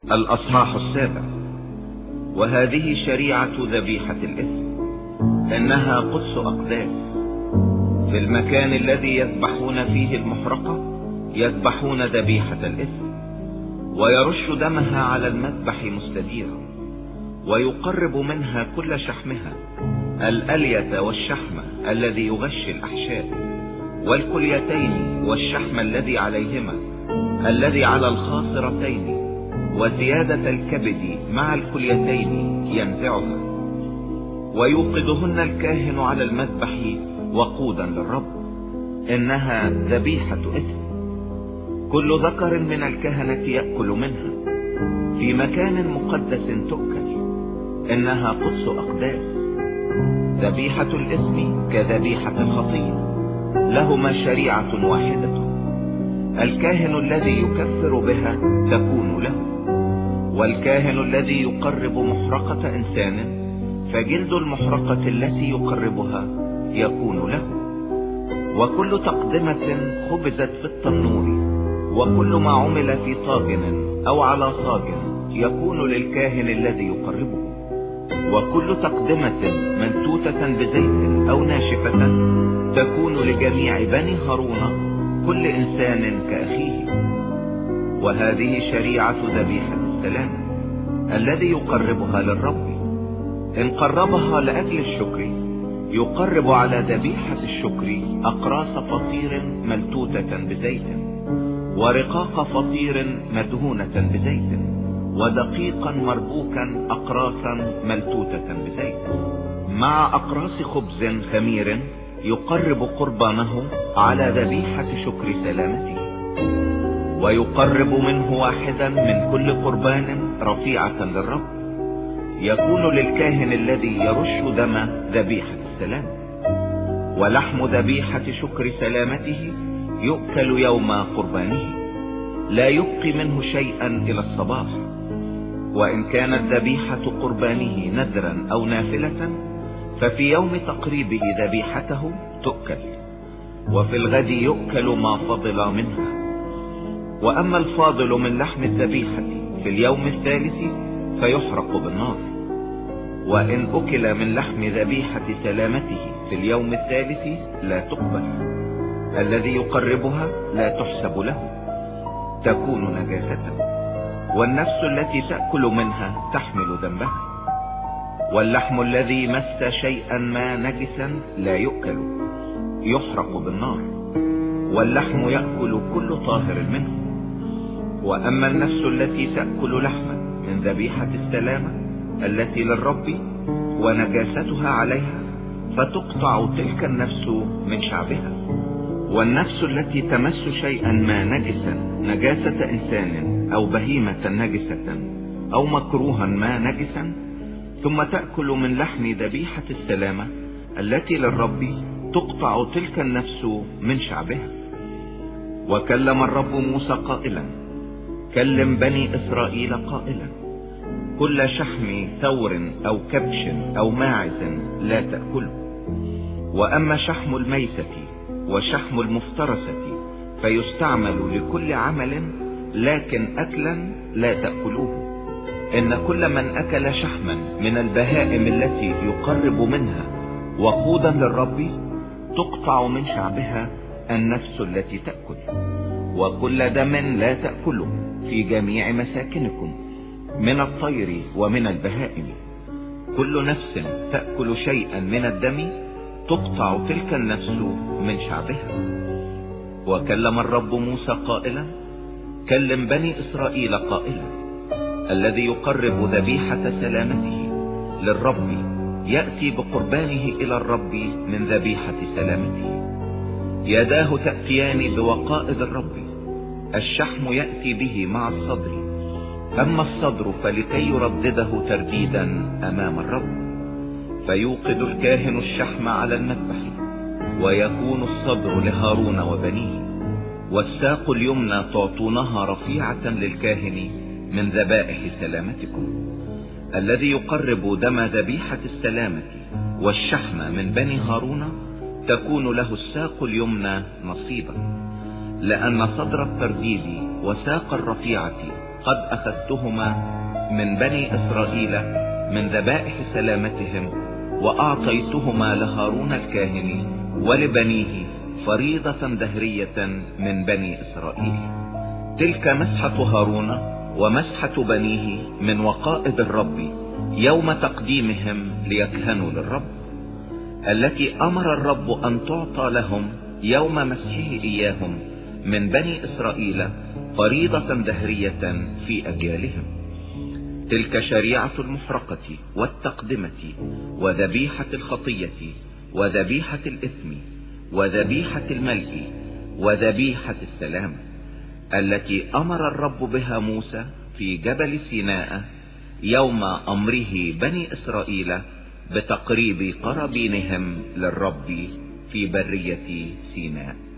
الأصحاح 7. وهذه شريعة ذبيحة الإثم، إنها قدس أقداس. في المكان الذي يذبحون فيه المحرقة يذبحون ذبيحة الإثم، ويرش دمها على المذبح مستديرا، ويقرب منها كل شحمها، الألية والشحم الذي يغشي الأحشاء، والكليتين والشحم الذي عليهما، الذي على الخاصرتين، وزيادة الكبد مع الكليتين ينزعها، ويوقدهن الكاهن على المذبح وقودا للرب، إنها ذبيحة إثم. كل ذكر من الكهنة يأكل منها، في مكان مقدس تؤكل، إنها قدس أقداس. ذبيحة الإثم كذبيحة الخطية، لهما شريعة واحدة. الكاهن الذي يكفر بها تكون له، والكاهن الذي يقرب محرقة إنسان فجلد المحرقة التي يقربها يكون له. وكل تقدمة خبزت في التنور، وكل ما عمل في طاجن أو على صاجن يكون للكاهن الذي يقربه. وكل تقدمة منتوتة بزيت أو ناشفة تكون لجميع بني هارون، كل إنسان كأخيه. وهذه شريعة ذبيحة السلام الذي يقربها للرب. إن قربها لأجل الشكر يقرب على ذبيحة الشكر أقراص فطير ملتوتة بزيت، ورقاق فطير مدهونة بزيت، ودقيقا مربوكا أقراصا ملتوتة بزيت، مع أقراص خبز خمير يقرب قربانه على ذبيحة شكر سلامته. ويقرب منه واحدا من كل قربان رفيعة للرب، يكون للكاهن الذي يرش دم ذبيحة السلام. ولحم ذبيحة شكر سلامته يؤكل يوم قربانه، لا يبقي منه شيئا إلى الصباح. وإن كانت ذبيحة قربانه نذرا أو نافلة ففي يوم تقريبه ذبيحته تؤكل، وفي الغد يؤكل ما فضل منها. وأما الفاضل من لحم الذبيحة في اليوم الثالث فيحرق بالنار. وإن أكل من لحم ذبيحة سلامته في اليوم الثالث لا تقبل، الذي يقربها لا تحسب له، تكون نجاسة. والنفس التي تأكل منها تحمل ذنبها. واللحم الذي مس شيئا ما نجسا لا يؤكل، يحرق بالنار. واللحم يأكل كل طاهر منه. وأما النفس التي تأكل لحما من ذبيحة السلامة التي للرب ونجاستها عليها فتقطع تلك النفس من شعبها. والنفس التي تمس شيئا ما نجسا، نجاسة إنسان أو بهيمة نجسة أو مكروها ما نجسا، ثم تأكل من لحم ذبيحة السلامة التي للرب، تقطع تلك النفس من شعبها. وكلم الرب موسى قائلا: كلم بني إسرائيل قائلا: كل شحم ثور أو كبش أو ماعز لا تأكله. وأما شحم الميتة وشحم المفترسة فيستعمل لكل عمل، لكن أكلا لا تأكلوه. إن كل من أكل شحما من البهائم التي يقرب منها وقودا للرب تقطع من شعبها النفس التي تأكل. وكل دم لا تأكله في جميع مساكنكم من الطير ومن البهائم. كل نفس تأكل شيئا من الدم تقطع تلك النفس من شعبها. وكلم الرب موسى قائلا: كلم بني إسرائيل قائلا: الذي يقرب ذبيحة سلامته للرب يأتي بقربانه إلى الرب من ذبيحة سلامته. يداه تأتيان بوقائد الرب، الشحم يأتي به مع الصدر، أما الصدر فلكي يردده ترديدا أمام الرب. فيوقد الكاهن الشحم على المذبح، ويكون الصدر لهارون وبنيه. والساق اليمنى تعطونها رفيعة للكاهن من ذبائح سلامتكم. الذي يقرب دم ذبيحة السلامة والشحم من بني هارون تكون له الساق اليمنى نصيبا، لأن صدر الترديد وساق الرفيعة قد أخذتهما من بني إسرائيل من ذبائح سلامتهم، وأعطيتهما لهارون الكاهن ولبنيه فريضة دهرية من بني إسرائيل. تلك مسحة هارون ومسحة بنيه من وقائد الرب يوم تقديمهم ليكهنوا للرب، التي أمر الرب أن تعطى لهم يوم مسحه إياهم من بني إسرائيل فريضة دهرية في أجيالهم. تلك شريعة المحرقة والتقدمة وذبيحة الخطية وذبيحة الإثم وذبيحة الملء وذبيحة السلام، التي أمر الرب بها موسى في جبل سيناء يوم أمره بني إسرائيل بتقريب قرابينهم للرب في برية سيناء.